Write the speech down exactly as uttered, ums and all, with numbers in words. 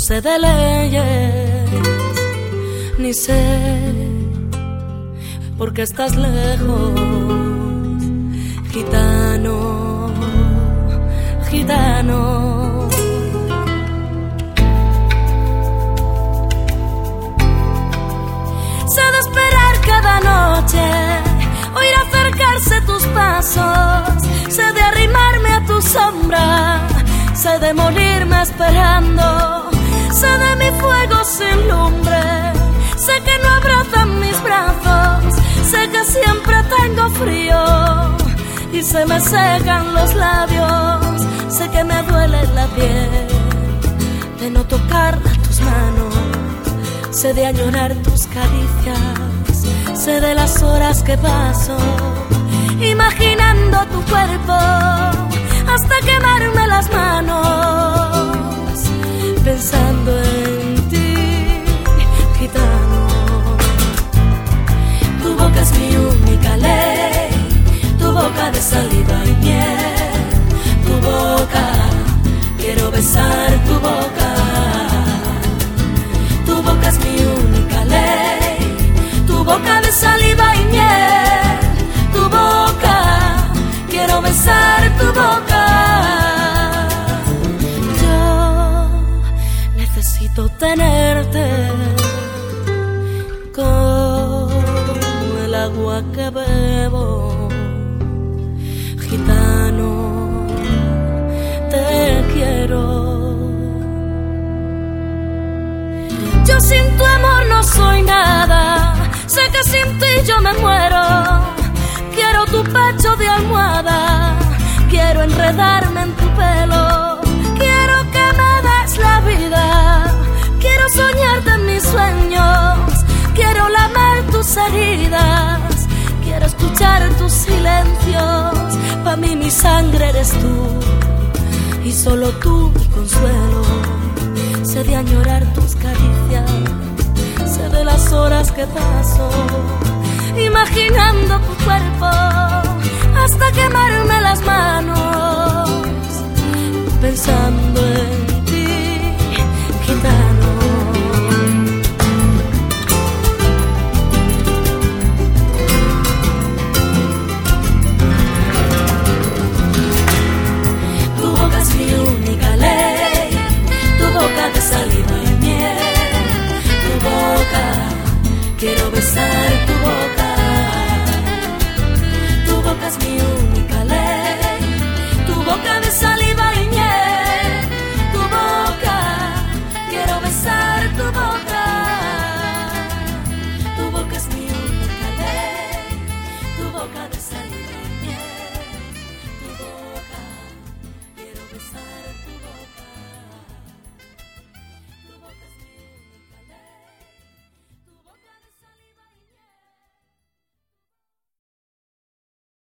sé de leyes, ni sé por qué estás lejos, gitano, gitano. Sé de esperar cada noche, oír acercarse tus pasos, sé de arrimarme a tu sombra, sé de morirme esperando, sé de mi fuego sin lumbre, sé que no abrazan mis brazos, sé que siempre tengo frío y se me secan los labios, sé que me duele la piel de no tocar tus manos, sé de añorar tus caricias, sé de las horas que paso imaginando tu cuerpo hasta quemarme las manos, pensando en ti, gitano. Tu boca es mi única ley, tu boca de saliva y miel, tu boca, quiero besar tu boca. Tu boca es mi única ley, tu boca de saliva y miel, tu boca, quiero besar tu boca. Yo necesito tenerte como el agua que bebo, gitano, te quiero. Yo sin tu amor no soy nada, sé que sin ti yo me muero. Quiero tu pecho de almohada, quiero enredarme en tu pelo, quiero que me des la vida, quiero soñarte en mis sueños, quiero lamer tus heridas, quiero escuchar tus silencios. Pa' mí mi sangre eres tú y solo tú mi consuelo. Sé de añorar tus caricias, sé de las horas que paso imaginando tu cuerpo hasta quemarme las manos, pensando en ti, gitano. Tu boca es mi única ley, tu boca de saliva y miel, tu boca, quiero besar tu boca. Tu boca es mi única ley, tu boca de saliva y miel, tu boca, quiero besar tu boca. Tu boca es mi única ley, tu boca de saliva y miel, tu boca, quiero besar tu boca.